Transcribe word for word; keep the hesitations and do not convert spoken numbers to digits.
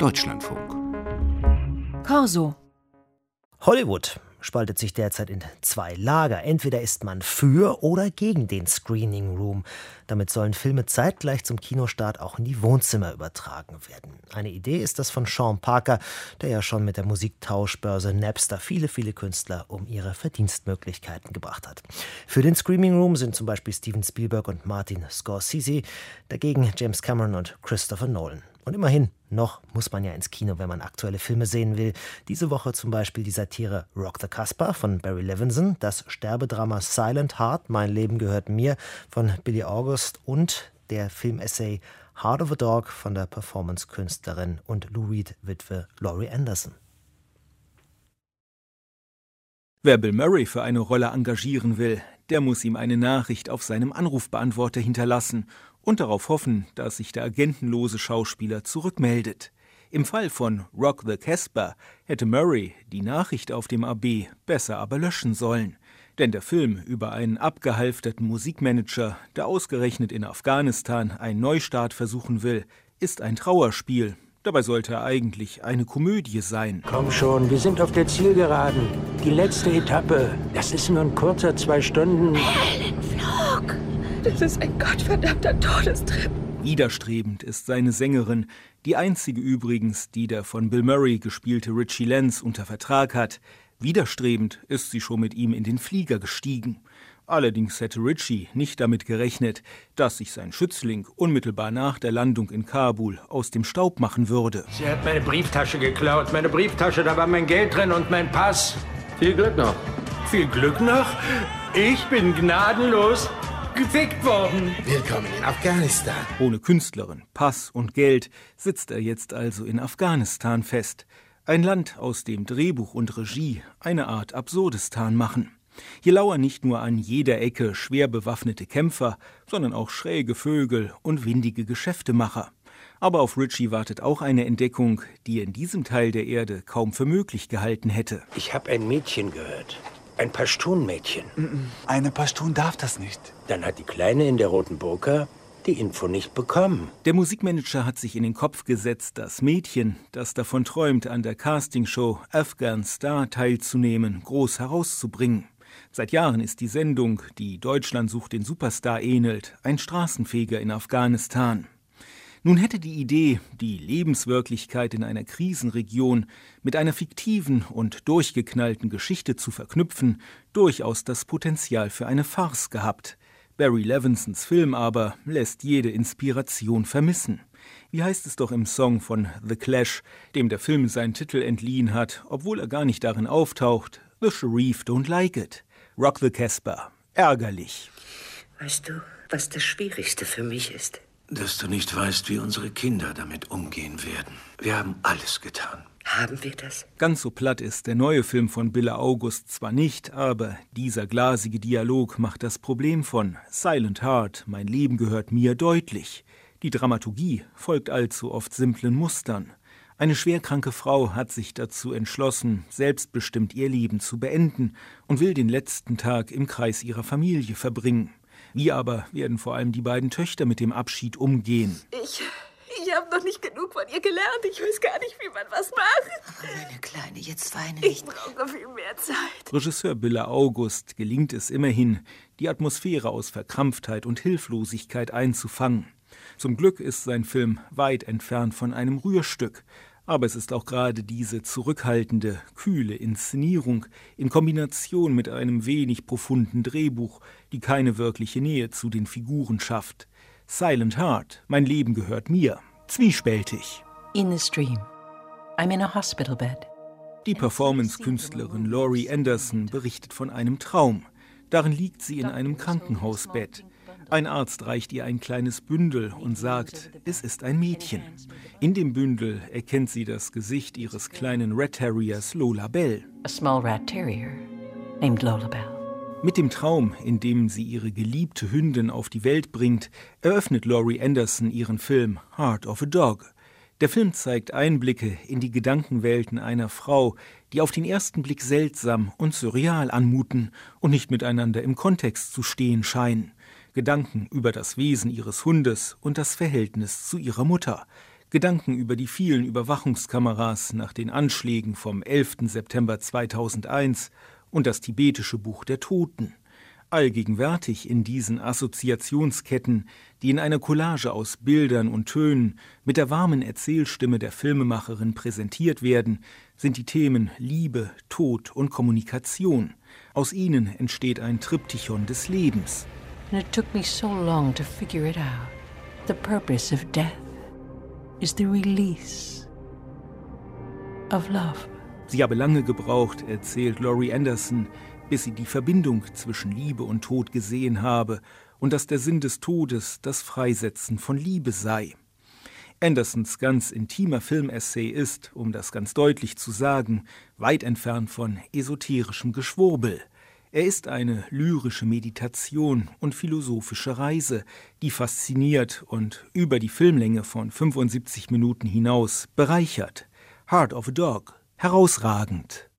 Deutschlandfunk. Corso. Hollywood spaltet sich derzeit in zwei Lager. Entweder ist man für oder gegen den Screening Room. Damit sollen Filme zeitgleich zum Kinostart auch in die Wohnzimmer übertragen werden. Eine Idee ist das von Sean Parker, der ja schon mit der Musiktauschbörse Napster viele, viele Künstler um ihre Verdienstmöglichkeiten gebracht hat. Für den Screening Room sind zum Beispiel Steven Spielberg und Martin Scorsese, dagegen James Cameron und Christopher Nolan. Und immerhin, noch muss man ja ins Kino, wenn man aktuelle Filme sehen will. Diese Woche zum Beispiel die Satire Rock the Casbah von Barry Levinson, das Sterbedrama Silent Heart, Mein Leben gehört mir von Billy August und der Filmessay Heart of a Dog von der Performance-Künstlerin und Lou Reed-Witwe Laurie Anderson. Wer Bill Murray für eine Rolle engagieren will, der muss ihm eine Nachricht auf seinem Anrufbeantworter hinterlassen und darauf hoffen, dass sich der agentenlose Schauspieler zurückmeldet. Im Fall von Rock the Casbah hätte Murray die Nachricht auf dem A B besser aber löschen sollen. Denn der Film über einen abgehalfterten Musikmanager, der ausgerechnet in Afghanistan einen Neustart versuchen will, ist ein Trauerspiel. Dabei sollte er eigentlich eine Komödie sein. Komm schon, wir sind auf der Zielgeraden. Die letzte Etappe. Das ist nur ein kurzer zwei Stunden... Helen Flog! Das ist ein gottverdammter Todestrip. Widerstrebend ist seine Sängerin, die einzige übrigens, die der von Bill Murray gespielte Richie Lenz unter Vertrag hat. Widerstrebend ist sie schon mit ihm in den Flieger gestiegen. Allerdings hätte Richie nicht damit gerechnet, dass sich sein Schützling unmittelbar nach der Landung in Kabul aus dem Staub machen würde. Sie hat meine Brieftasche geklaut. Meine Brieftasche, da war mein Geld drin und mein Pass. Viel Glück noch. Viel Glück noch? Ich bin gnadenlos gefickt worden. Willkommen in Afghanistan. Ohne Künstlerin, Pass und Geld sitzt er jetzt also in Afghanistan fest. Ein Land, aus dem Drehbuch und Regie eine Art Absurdistan machen. Hier lauern nicht nur an jeder Ecke schwer bewaffnete Kämpfer, sondern auch schräge Vögel und windige Geschäftemacher. Aber auf Richie wartet auch eine Entdeckung, die er in diesem Teil der Erde kaum für möglich gehalten hätte. Ich habe ein Mädchen gehört. Ein Paschtun-Mädchen. Eine Paschtun darf das nicht. Dann hat die Kleine in der roten Burka die Info nicht bekommen. Der Musikmanager hat sich in den Kopf gesetzt, das Mädchen, das davon träumt, an der Castingshow Afghan Star teilzunehmen, groß herauszubringen. Seit Jahren ist die Sendung, die Deutschland sucht den Superstar ähnelt, ein Straßenfeger in Afghanistan. Nun hätte die Idee, die Lebenswirklichkeit in einer Krisenregion mit einer fiktiven und durchgeknallten Geschichte zu verknüpfen, durchaus das Potenzial für eine Farce gehabt. Barry Levinsons Film aber lässt jede Inspiration vermissen. Wie heißt es doch im Song von The Clash, dem der Film seinen Titel entliehen hat, obwohl er gar nicht darin auftaucht: The Sharif don't like it. Rock the Casbah. Ärgerlich. Weißt du, was das Schwierigste für mich ist? Dass du nicht weißt, wie unsere Kinder damit umgehen werden. Wir haben alles getan. Haben wir das? Ganz so platt ist der neue Film von Billy August zwar nicht, aber dieser glasige Dialog macht das Problem von Silent Heart, Mein Leben gehört mir, deutlich. Die Dramaturgie folgt allzu oft simplen Mustern. Eine schwerkranke Frau hat sich dazu entschlossen, selbstbestimmt ihr Leben zu beenden und will den letzten Tag im Kreis ihrer Familie verbringen. Wie aber werden vor allem die beiden Töchter mit dem Abschied umgehen? Ich, ich habe noch nicht genug von ihr gelernt. Ich weiß gar nicht, wie man was macht. Oh, meine Kleine, jetzt weine Ich nicht. brauche viel mehr Zeit. Regisseur Billy August gelingt es immerhin, die Atmosphäre aus Verkrampftheit und Hilflosigkeit einzufangen. Zum Glück ist sein Film weit entfernt von einem Rührstück. Aber es ist auch gerade diese zurückhaltende, kühle Inszenierung in Kombination mit einem wenig profunden Drehbuch, die keine wirkliche Nähe zu den Figuren schafft. Silent Heart, Mein Leben gehört mir, zwiespältig. In the stream. I'm in a hospital bed. Die Performance-Künstlerin Laurie Anderson berichtet von einem Traum. Darin liegt sie in einem Krankenhausbett. Ein Arzt reicht ihr ein kleines Bündel und sagt, es ist ein Mädchen. In dem Bündel erkennt sie das Gesicht ihres kleinen Red Terriers Lola Bell. A small rat terrier named Lola Bell. Mit dem Traum, in dem sie ihre geliebte Hündin auf die Welt bringt, eröffnet Laurie Anderson ihren Film Heart of a Dog. Der Film zeigt Einblicke in die Gedankenwelten einer Frau, die auf den ersten Blick seltsam und surreal anmuten und nicht miteinander im Kontext zu stehen scheinen. Gedanken über das Wesen ihres Hundes und das Verhältnis zu ihrer Mutter. Gedanken über die vielen Überwachungskameras nach den Anschlägen vom elften September zweitausendeins und das tibetische Buch der Toten. Allgegenwärtig in diesen Assoziationsketten, die in einer Collage aus Bildern und Tönen mit der warmen Erzählstimme der Filmemacherin präsentiert werden, sind die Themen Liebe, Tod und Kommunikation. Aus ihnen entsteht ein Triptychon des Lebens. And it took me so long to figure it out. The purpose of death is the release of love. Sie habe lange gebraucht, erzählt Laurie Anderson, bis sie die Verbindung zwischen Liebe und Tod gesehen habe und dass der Sinn des Todes das Freisetzen von Liebe sei. Andersons ganz intimer Filmessay ist, um das ganz deutlich zu sagen, weit entfernt von esoterischem Geschwurbel. Er ist eine lyrische Meditation und philosophische Reise, die fasziniert und über die Filmlänge von fünfundsiebzig Minuten hinaus bereichert. Heart of a Dog, herausragend.